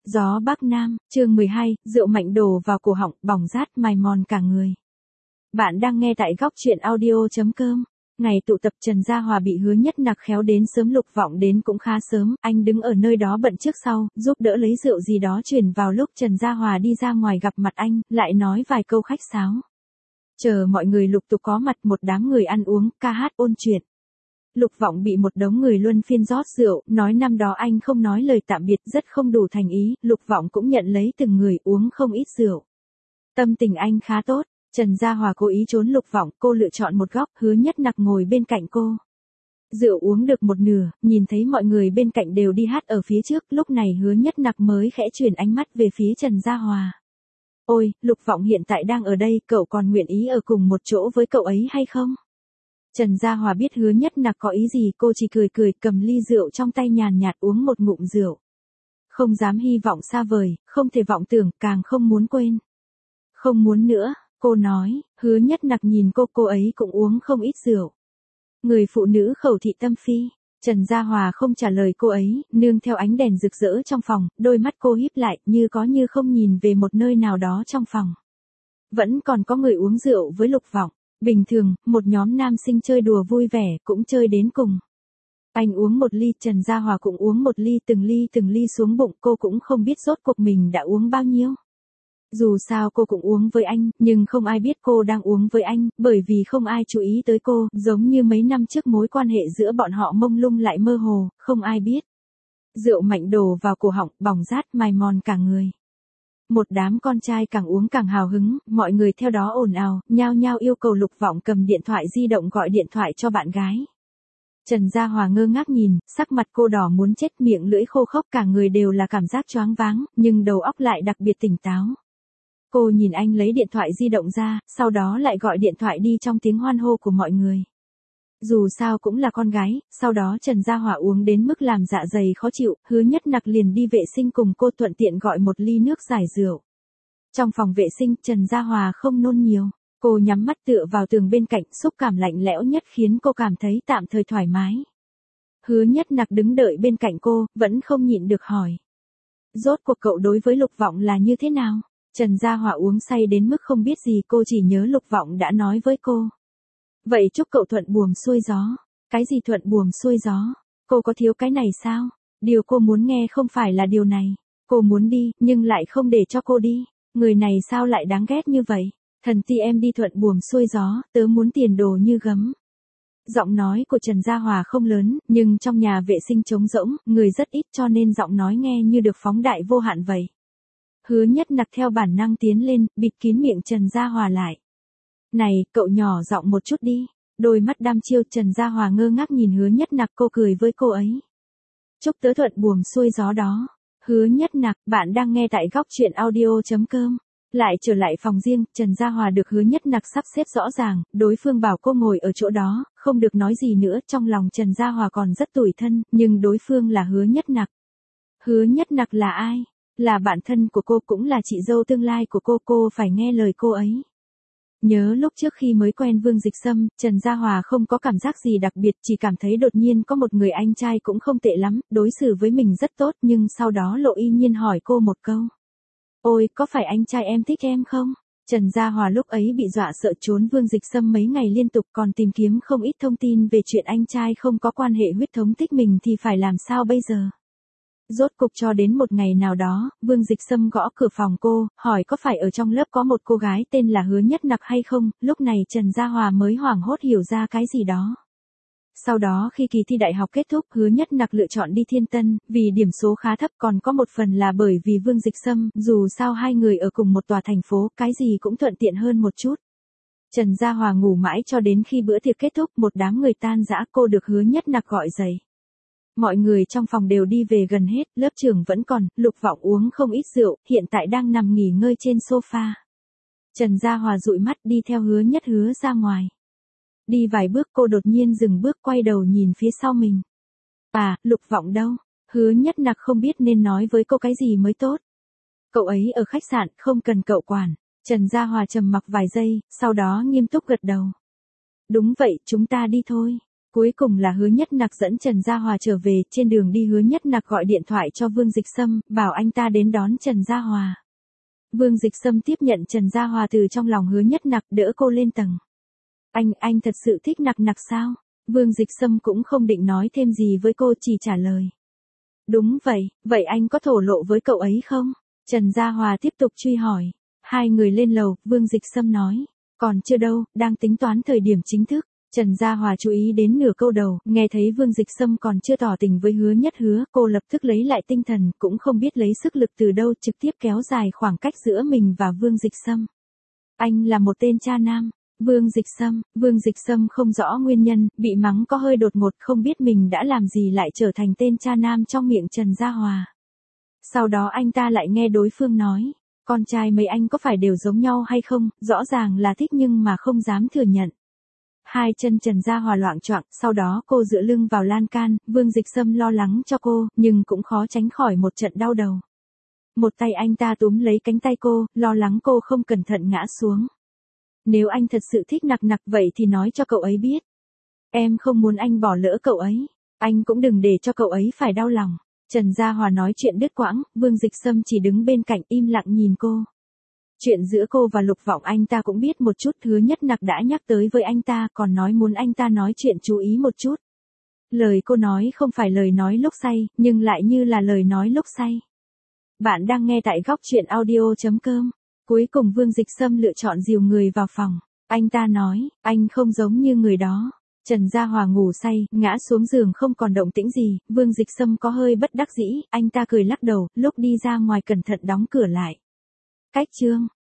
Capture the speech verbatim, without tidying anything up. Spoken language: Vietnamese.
Gió Bắc Nam, chương mười hai, rượu mạnh đổ vào cổ họng, bỏng rát mài mòn cả người. Bạn đang nghe tại góc truyện audio chấm com. Ngày tụ tập Trần Gia Hòa bị Hứa Nhất Nặc khéo đến sớm, Lục Vọng đến cũng khá sớm, anh đứng ở nơi đó bận trước sau, giúp đỡ lấy rượu gì đó chuyển vào lúc Trần Gia Hòa đi ra ngoài gặp mặt anh, lại nói vài câu khách sáo. Chờ mọi người lục tục có mặt, một đám người ăn uống, ca hát ôn chuyện. Lục Vọng bị một đống người luân phiên rót rượu, nói năm đó anh không nói lời tạm biệt, rất không đủ thành ý, Lục Vọng cũng nhận lấy từng người uống không ít rượu. Tâm tình anh khá tốt, Trần Gia Hòa cố ý trốn Lục Vọng, cô lựa chọn một góc, Hứa Nhất Nặc ngồi bên cạnh cô. Rượu uống được một nửa, nhìn thấy mọi người bên cạnh đều đi hát ở phía trước, lúc này Hứa Nhất Nặc mới khẽ chuyển ánh mắt về phía Trần Gia Hòa. Ôi, Lục Vọng hiện tại đang ở đây, cậu còn nguyện ý ở cùng một chỗ với cậu ấy hay không? Trần Gia Hòa biết Hứa Nhất Nặc có ý gì, cô chỉ cười cười, cầm ly rượu trong tay nhàn nhạt uống một ngụm rượu. Không dám hy vọng xa vời, không thể vọng tưởng, càng không muốn quên. Không muốn nữa, cô nói. Hứa Nhất Nặc nhìn cô, cô ấy cũng uống không ít rượu. Người phụ nữ khẩu thị tâm phi. Trần Gia Hòa không trả lời cô ấy, nương theo ánh đèn rực rỡ trong phòng, đôi mắt cô híp lại, như có như không nhìn về một nơi nào đó trong phòng. Vẫn còn có người uống rượu với Lục Vọng. Bình thường, một nhóm nam sinh chơi đùa vui vẻ, cũng chơi đến cùng. Anh uống một ly, Trần Gia Hòa cũng uống một ly, từng ly từng ly xuống bụng, cô cũng không biết rốt cuộc mình đã uống bao nhiêu. Dù sao cô cũng uống với anh, nhưng không ai biết cô đang uống với anh, bởi vì không ai chú ý tới cô, giống như mấy năm trước mối quan hệ giữa bọn họ mông lung lại mơ hồ, không ai biết. Rượu mạnh đổ vào cổ họng, bỏng rát mài mòn cả người. Một đám con trai càng uống càng hào hứng, mọi người theo đó ồn ào, nhao nhao yêu cầu Lục Vọng cầm điện thoại di động gọi điện thoại cho bạn gái. Trần Gia Hòa ngơ ngác nhìn, sắc mặt cô đỏ muốn chết, miệng lưỡi khô khốc, cả người đều là cảm giác choáng váng, nhưng đầu óc lại đặc biệt tỉnh táo. Cô nhìn anh lấy điện thoại di động ra, sau đó lại gọi điện thoại đi trong tiếng hoan hô của mọi người. Dù sao cũng là con gái, sau đó Trần Gia Hòa uống đến mức làm dạ dày khó chịu, Hứa Nhất Nặc liền đi vệ sinh cùng cô, thuận tiện gọi một ly nước giải rượu. Trong phòng vệ sinh, Trần Gia Hòa không nôn nhiều, cô nhắm mắt tựa vào tường bên cạnh, xúc cảm lạnh lẽo nhất khiến cô cảm thấy tạm thời thoải mái. Hứa Nhất Nặc đứng đợi bên cạnh cô, vẫn không nhịn được hỏi. Rốt cuộc cậu đối với Lục Vọng là như thế nào? Trần Gia Hòa uống say đến mức không biết gì, cô chỉ nhớ Lục Vọng đã nói với cô. Vậy chúc cậu thuận buồm xuôi gió. Cái gì thuận buồm xuôi gió? Cô có thiếu cái này sao? Điều cô muốn nghe không phải là điều này. Cô muốn đi, nhưng lại không để cho cô đi. Người này sao lại đáng ghét như vậy? Thần ti em đi thuận buồm xuôi gió, tớ muốn tiền đồ như gấm. Giọng nói của Trần Gia Hòa không lớn, nhưng trong nhà vệ sinh trống rỗng, người rất ít cho nên giọng nói nghe như được phóng đại vô hạn vậy. Hứa Nhất Nặc theo bản năng tiến lên, bịt kín miệng Trần Gia Hòa lại. Này, cậu nhỏ giọng một chút đi. Đôi mắt đăm chiêu, Trần Gia Hòa ngơ ngác nhìn Hứa Nhất Nặc, cô cười với cô ấy. Chúc tớ thuận buồm xuôi gió đó. Hứa Nhất Nặc, bạn đang nghe tại góc truyện audio chấm com. Lại trở lại phòng riêng, Trần Gia Hòa được Hứa Nhất Nặc sắp xếp rõ ràng, đối phương bảo cô ngồi ở chỗ đó, không được nói gì nữa, trong lòng Trần Gia Hòa còn rất tủi thân, nhưng đối phương là Hứa Nhất Nặc. Hứa Nhất Nặc là ai? Là bạn thân của cô, cũng là chị dâu tương lai của cô, cô phải nghe lời cô ấy. Nhớ lúc trước khi mới quen Vương Dịch Sâm, Trần Gia Hòa không có cảm giác gì đặc biệt, chỉ cảm thấy đột nhiên có một người anh trai cũng không tệ lắm, đối xử với mình rất tốt, nhưng sau đó Lộ Y Nhiên hỏi cô một câu. Ôi, có phải anh trai em thích em không? Trần Gia Hòa lúc ấy bị dọa sợ, trốn Vương Dịch Sâm mấy ngày liên tục, còn tìm kiếm không ít thông tin về chuyện anh trai không có quan hệ huyết thống thích mình thì phải làm sao bây giờ? Rốt cục cho đến một ngày nào đó, Vương Dịch Sâm gõ cửa phòng cô, hỏi có phải ở trong lớp có một cô gái tên là Hứa Nhất Nặc hay không, lúc này Trần Gia Hòa mới hoảng hốt hiểu ra cái gì đó. Sau đó khi kỳ thi đại học kết thúc, Hứa Nhất Nặc lựa chọn đi Thiên Tân, vì điểm số khá thấp, còn có một phần là bởi vì Vương Dịch Sâm, dù sao hai người ở cùng một tòa thành phố, cái gì cũng thuận tiện hơn một chút. Trần Gia Hòa ngủ mãi cho đến khi bữa tiệc kết thúc, một đám người tan rã, cô được Hứa Nhất Nặc gọi dậy. Mọi người trong phòng đều đi về gần hết, lớp trưởng vẫn còn, Lục Vọng uống không ít rượu, hiện tại đang nằm nghỉ ngơi trên sofa. Trần Gia Hòa dụi mắt đi theo Hứa Nhất Hứa ra ngoài. Đi vài bước cô đột nhiên dừng bước, quay đầu nhìn phía sau mình. À, Lục Vọng đâu? Hứa Nhất Nặc không biết nên nói với cô cái gì mới tốt. Cậu ấy ở khách sạn, không cần cậu quản. Trần Gia Hòa trầm mặc vài giây, sau đó nghiêm túc gật đầu. Đúng vậy, chúng ta đi thôi. Cuối cùng là Hứa Nhất Nặc dẫn Trần Gia Hòa trở về, trên đường đi Hứa Nhất Nặc gọi điện thoại cho Vương Dịch Sâm, bảo anh ta đến đón Trần Gia Hòa. Vương Dịch Sâm tiếp nhận Trần Gia Hòa từ trong lòng Hứa Nhất Nặc, đỡ cô lên tầng. Anh, anh thật sự thích Nặc Nặc sao? Vương Dịch Sâm cũng không định nói thêm gì với cô, chỉ trả lời. Đúng vậy, vậy anh có thổ lộ với cậu ấy không? Trần Gia Hòa tiếp tục truy hỏi. Hai người lên lầu, Vương Dịch Sâm nói. Còn chưa đâu, đang tính toán thời điểm chính thức. Trần Gia Hòa chú ý đến nửa câu đầu, nghe thấy Vương Dịch Sâm còn chưa tỏ tình với Hứa Nhất Hứa, cô lập tức lấy lại tinh thần, cũng không biết lấy sức lực từ đâu, trực tiếp kéo dài khoảng cách giữa mình và Vương Dịch Sâm. Anh là một tên cha nam. Vương Dịch Sâm, Vương Dịch Sâm không rõ nguyên nhân, bị mắng có hơi đột ngột, không biết mình đã làm gì lại trở thành tên cha nam trong miệng Trần Gia Hòa. Sau đó anh ta lại nghe đối phương nói, con trai mấy anh có phải đều giống nhau hay không, rõ ràng là thích nhưng mà không dám thừa nhận. Hai chân Trần Gia Hòa loạng choạng, sau đó cô dựa lưng vào lan can, Vương Dịch Sâm lo lắng cho cô, nhưng cũng khó tránh khỏi một trận đau đầu. Một tay anh ta túm lấy cánh tay cô, lo lắng cô không cẩn thận ngã xuống. Nếu anh thật sự thích Nặc Nặc vậy thì nói cho cậu ấy biết. Em không muốn anh bỏ lỡ cậu ấy. Anh cũng đừng để cho cậu ấy phải đau lòng. Trần Gia Hòa nói chuyện đứt quãng, Vương Dịch Sâm chỉ đứng bên cạnh im lặng nhìn cô. Chuyện giữa cô và Lục Vọng anh ta cũng biết một chút, Hứa Nhất Nặc đã nhắc tới với anh ta, còn nói muốn anh ta nói chuyện chú ý một chút. Lời cô nói không phải lời nói lúc say, nhưng lại như là lời nói lúc say. Bạn đang nghe tại góc truyện audio chấm com. Cuối cùng Vương Dịch Sâm lựa chọn dìu người vào phòng. Anh ta nói, anh không giống như người đó. Trần Gia Hòa ngủ say, ngã xuống giường không còn động tĩnh gì, Vương Dịch Sâm có hơi bất đắc dĩ, anh ta cười lắc đầu, lúc đi ra ngoài cẩn thận đóng cửa lại. Cách chương